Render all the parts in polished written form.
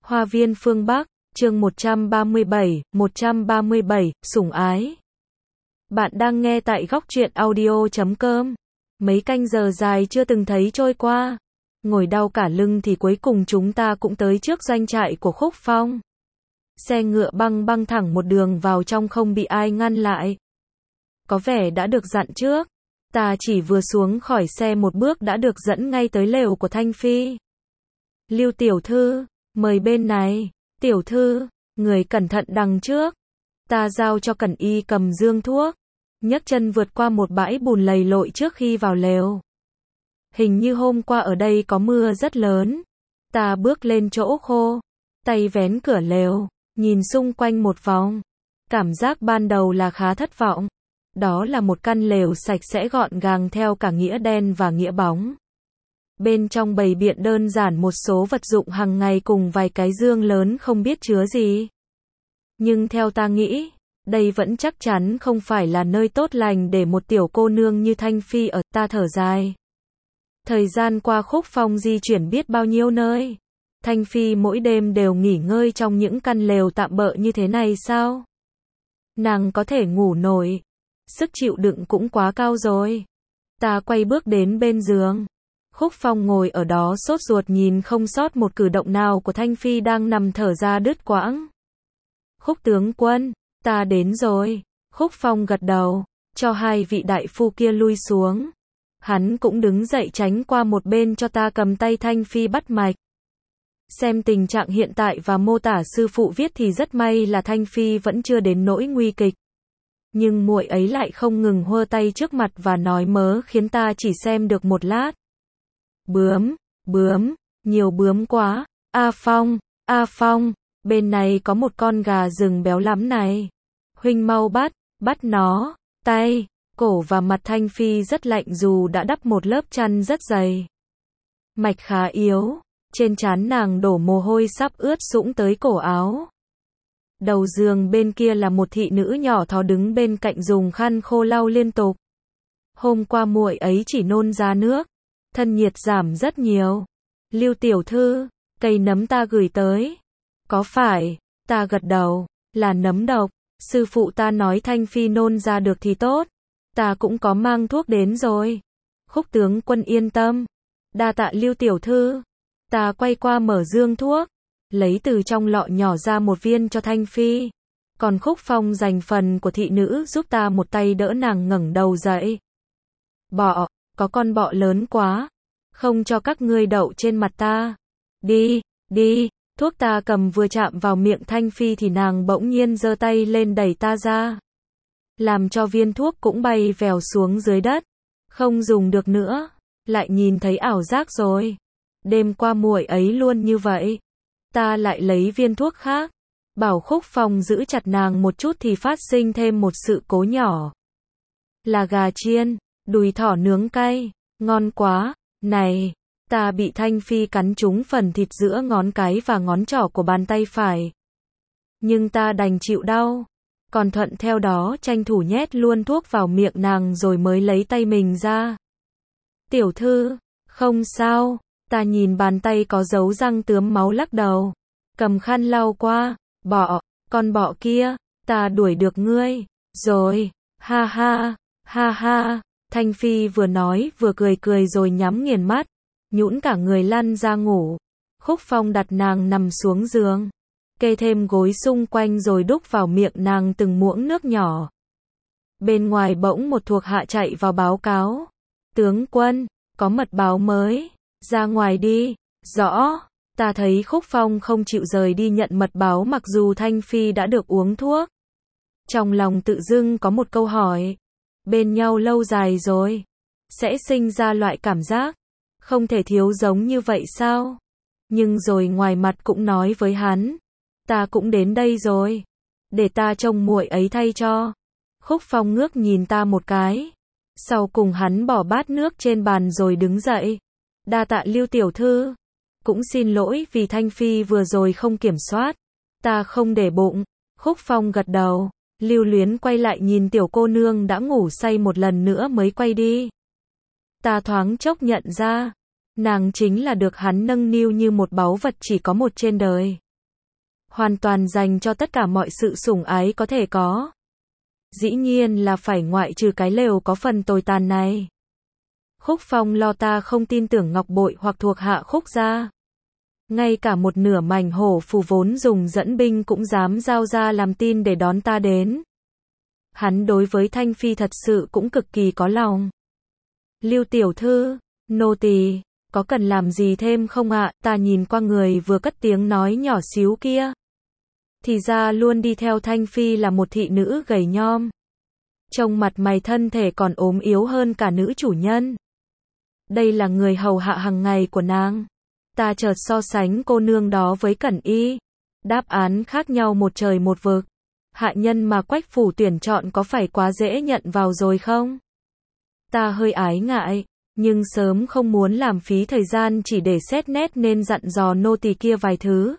Hoa viên phương Bắc, chương 137, sủng ái. Bạn đang nghe tại góc truyện audio.com. Mấy canh giờ dài chưa từng thấy trôi qua. Ngồi đau cả lưng thì cuối cùng chúng ta cũng tới trước doanh trại của Khúc Phong. Xe ngựa băng thẳng một đường vào trong không bị ai ngăn lại. Có vẻ đã được dặn trước. Ta chỉ vừa xuống khỏi xe một bước đã được dẫn ngay tới lều của Thanh Phi. Lưu tiểu thư, mời bên này. Tiểu thư, người cẩn thận đằng trước. Ta giao cho Cẩn Y cầm dương thuốc, nhấc chân vượt qua một bãi bùn lầy lội trước khi vào lều. Hình như hôm qua ở đây có mưa rất lớn. Ta bước lên chỗ khô, tay vén cửa lều, nhìn xung quanh một vòng. Cảm giác ban đầu là khá thất vọng. Đó là một căn lều sạch sẽ gọn gàng theo cả nghĩa đen và nghĩa bóng. Bên trong bày biện đơn giản một số vật dụng hàng ngày cùng vài cái dương lớn không biết chứa gì. Nhưng theo ta nghĩ, đây vẫn chắc chắn không phải là nơi tốt lành để một tiểu cô nương như Thanh Phi ở. Ta thở dài. Thời gian qua Khúc Phong di chuyển biết bao nhiêu nơi. Thanh Phi mỗi đêm đều nghỉ ngơi trong những căn lều tạm bợ như thế này sao? Nàng có thể ngủ nổi. Sức chịu đựng cũng quá cao rồi. Ta quay bước đến bên giường. Khúc Phong ngồi ở đó sốt ruột nhìn không sót một cử động nào của Thanh Phi đang nằm thở ra đứt quãng. Khúc tướng quân, ta đến rồi. Khúc Phong gật đầu, cho hai vị đại phu kia lui xuống. Hắn cũng đứng dậy tránh qua một bên cho ta cầm tay Thanh Phi bắt mạch. Xem tình trạng hiện tại và mô tả sư phụ viết thì rất may là Thanh Phi vẫn chưa đến nỗi nguy kịch. Nhưng muội ấy lại không ngừng hơ tay trước mặt và nói mớ khiến ta chỉ xem được một lát. Bướm, nhiều bướm quá. A Phong, bên này có một con gà rừng béo lắm này. Huynh mau bắt nó. Tay, cổ và mặt Thanh Phi rất lạnh dù đã đắp một lớp chăn rất dày. Mạch khá yếu, trên trán nàng đổ mồ hôi sắp ướt sũng tới cổ áo. Đầu giường bên kia là một thị nữ nhỏ thó đứng bên cạnh dùng khăn khô lau liên tục. Hôm qua muội ấy chỉ nôn ra nước, thân nhiệt giảm rất nhiều. Lưu tiểu thư, cây nấm ta gửi tới. Có phải? Ta gật đầu, là nấm độc. Sư phụ ta nói Thanh Phi nôn ra được thì tốt. Ta cũng có mang thuốc đến rồi. Khúc tướng quân yên tâm. Đa tạ Lưu tiểu thư. Ta quay qua mở dương thuốc, lấy từ trong lọ nhỏ ra một viên cho Thanh Phi. Còn Khúc Phong dành phần của thị nữ giúp ta một tay đỡ nàng ngẩng đầu dậy. Bọ, có con bọ lớn quá. Không cho các ngươi đậu trên mặt ta. Đi, thuốc ta cầm vừa chạm vào miệng Thanh Phi thì nàng bỗng nhiên giơ tay lên đẩy ta ra. Làm cho viên thuốc cũng bay vèo xuống dưới đất. Không dùng được nữa. Lại nhìn thấy ảo giác rồi. Đêm qua muội ấy luôn như vậy. Ta lại lấy viên thuốc khác. Bảo Khúc Phong giữ chặt nàng một chút thì phát sinh thêm một sự cố nhỏ. Là gà chiên, đùi thỏ nướng cay, ngon quá. Này, ta bị Thanh Phi cắn trúng phần thịt giữa ngón cái và ngón trỏ của bàn tay phải. Nhưng ta đành chịu đau. Còn thuận theo đó tranh thủ nhét luôn thuốc vào miệng nàng rồi mới lấy tay mình ra. Tiểu thư, không sao. Ta nhìn bàn tay có dấu răng tướm máu lắc đầu. Cầm khăn lau qua. Bọ, con bọ kia, ta đuổi được ngươi. Rồi, ha ha. Thanh Phi vừa nói vừa cười rồi nhắm nghiền mắt. Nhũn cả người lăn ra ngủ. Khúc Phong đặt nàng nằm xuống giường. Kê thêm gối xung quanh rồi đút vào miệng nàng từng muỗng nước nhỏ. Bên ngoài bỗng một thuộc hạ chạy vào báo cáo. Tướng quân, có mật báo mới. Ra ngoài đi. Rõ. Ta thấy Khúc Phong không chịu rời đi nhận mật báo mặc dù Thanh Phi đã được uống thuốc. Trong lòng tự dưng có một câu hỏi. Bên nhau lâu dài rồi, sẽ sinh ra loại cảm giác không thể thiếu giống như vậy sao? Nhưng rồi ngoài mặt cũng nói với hắn. Ta cũng đến đây rồi. Để ta trông muội ấy thay cho. Khúc Phong ngước nhìn ta một cái. Sau cùng hắn bỏ bát nước trên bàn rồi đứng dậy. Đa tạ Lưu tiểu thư. Cũng xin lỗi vì Thanh Phi vừa rồi không kiểm soát. Ta không để bụng. Khúc Phong gật đầu. Lưu luyến quay lại nhìn tiểu cô nương đã ngủ say một lần nữa mới quay đi. Ta thoáng chốc nhận ra. Nàng chính là được hắn nâng niu như một báu vật chỉ có một trên đời. hoàn toàn dành cho tất cả mọi sự sủng ái có thể có. Dĩ nhiên là phải ngoại trừ cái lều có phần tồi tàn này. Khúc Phong lo ta không tin tưởng ngọc bội hoặc thuộc hạ Khúc gia. Ngay cả một nửa mảnh hổ phù vốn dùng dẫn binh cũng dám giao ra làm tin để đón ta đến. Hắn đối với Thanh Phi thật sự cũng cực kỳ có lòng. Lưu tiểu thư, nô tỳ, có cần làm gì thêm không ạ? Ta nhìn qua người vừa cất tiếng nói nhỏ xíu kia. Thì ra luôn đi theo Thanh Phi là một thị nữ gầy nhom. Trông mặt mày thân thể còn ốm yếu hơn cả nữ chủ nhân. Đây là người hầu hạ hàng ngày của nàng. Ta chợt so sánh cô nương đó với Cẩn Y. Đáp án khác nhau một trời một vực. Hạ nhân mà Quách phủ tuyển chọn có phải quá dễ nhận vào rồi không? Ta hơi ái ngại, nhưng sớm không muốn làm phí thời gian chỉ để xét nét nên dặn dò nô tỳ kia vài thứ.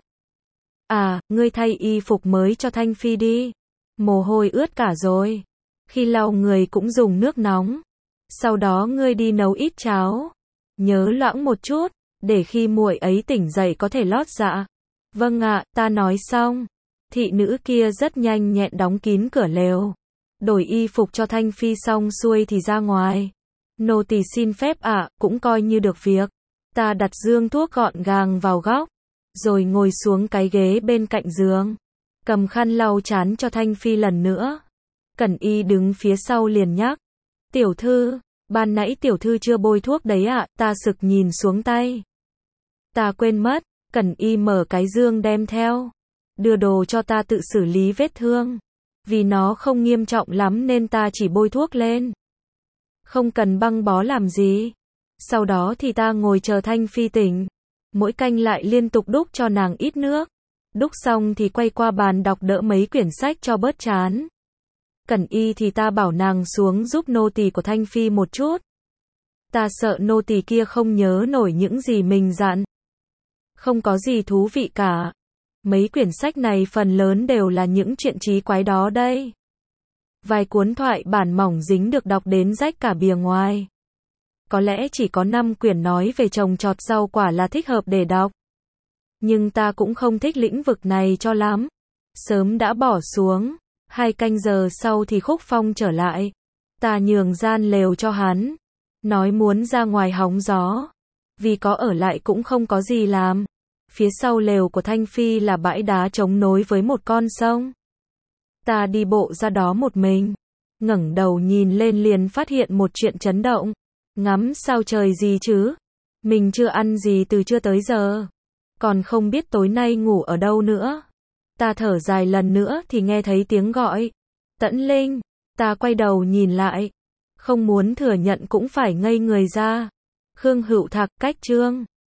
À, ngươi thay y phục mới cho Thanh Phi đi. Mồ hôi ướt cả rồi. Khi lau người cũng dùng nước nóng. Sau đó ngươi đi nấu ít cháo. Nhớ loãng một chút, để khi muội ấy tỉnh dậy có thể lót dạ. Vâng ạ, ta nói xong. Thị nữ kia rất nhanh nhẹn đóng kín cửa lều. Đổi y phục cho Thanh Phi xong xuôi thì ra ngoài. Nô tỳ xin phép ạ, cũng coi như được việc. Ta đặt dương thuốc gọn gàng vào góc, rồi ngồi xuống cái ghế bên cạnh giường. Cầm khăn lau trán cho Thanh Phi lần nữa. Cẩn Y đứng phía sau liền nhắc. Tiểu thư, ban nãy tiểu thư chưa bôi thuốc đấy ạ, ta sực nhìn xuống tay. Ta quên mất, Cẩn Y mở cái dương đem theo. Đưa đồ cho ta tự xử lý vết thương. Vì nó không nghiêm trọng lắm nên ta chỉ bôi thuốc lên. Không cần băng bó làm gì. Sau đó thì ta ngồi chờ Thanh Phi tỉnh. Mỗi canh lại liên tục đút cho nàng ít nước. Đút xong thì quay qua bàn đọc đỡ mấy quyển sách cho bớt chán. Cẩn Y thì ta bảo nàng xuống giúp nô tỳ của Thanh Phi một chút. Ta sợ nô tỳ kia không nhớ nổi những gì mình dặn. Không có gì thú vị cả. Mấy quyển sách này phần lớn đều là những chuyện trí quái đó đây. Vài cuốn thoại bản mỏng dính được đọc đến rách cả bìa ngoài. Có lẽ chỉ có 5 quyển nói về trồng trọt rau quả là thích hợp để đọc. Nhưng ta cũng không thích lĩnh vực này cho lắm. Sớm đã bỏ xuống. 2 canh giờ sau thì Khúc Phong trở lại. Ta nhường gian lều cho hắn. Nói muốn ra ngoài hóng gió. Vì có ở lại cũng không có gì làm. Phía sau lều của Thanh Phi là bãi đá chống nối với một con sông. Ta đi bộ ra đó một mình. Ngẩng đầu nhìn lên liền phát hiện một chuyện chấn động. Ngắm sao trời gì chứ? Mình chưa ăn gì từ trưa tới giờ. Còn không biết tối nay ngủ ở đâu nữa. Ta thở dài lần nữa thì nghe thấy tiếng gọi. Tẫn Linh. Ta quay đầu nhìn lại. Không muốn thừa nhận cũng phải ngây người ra. Khương Hữu Thạc, Cách Trương.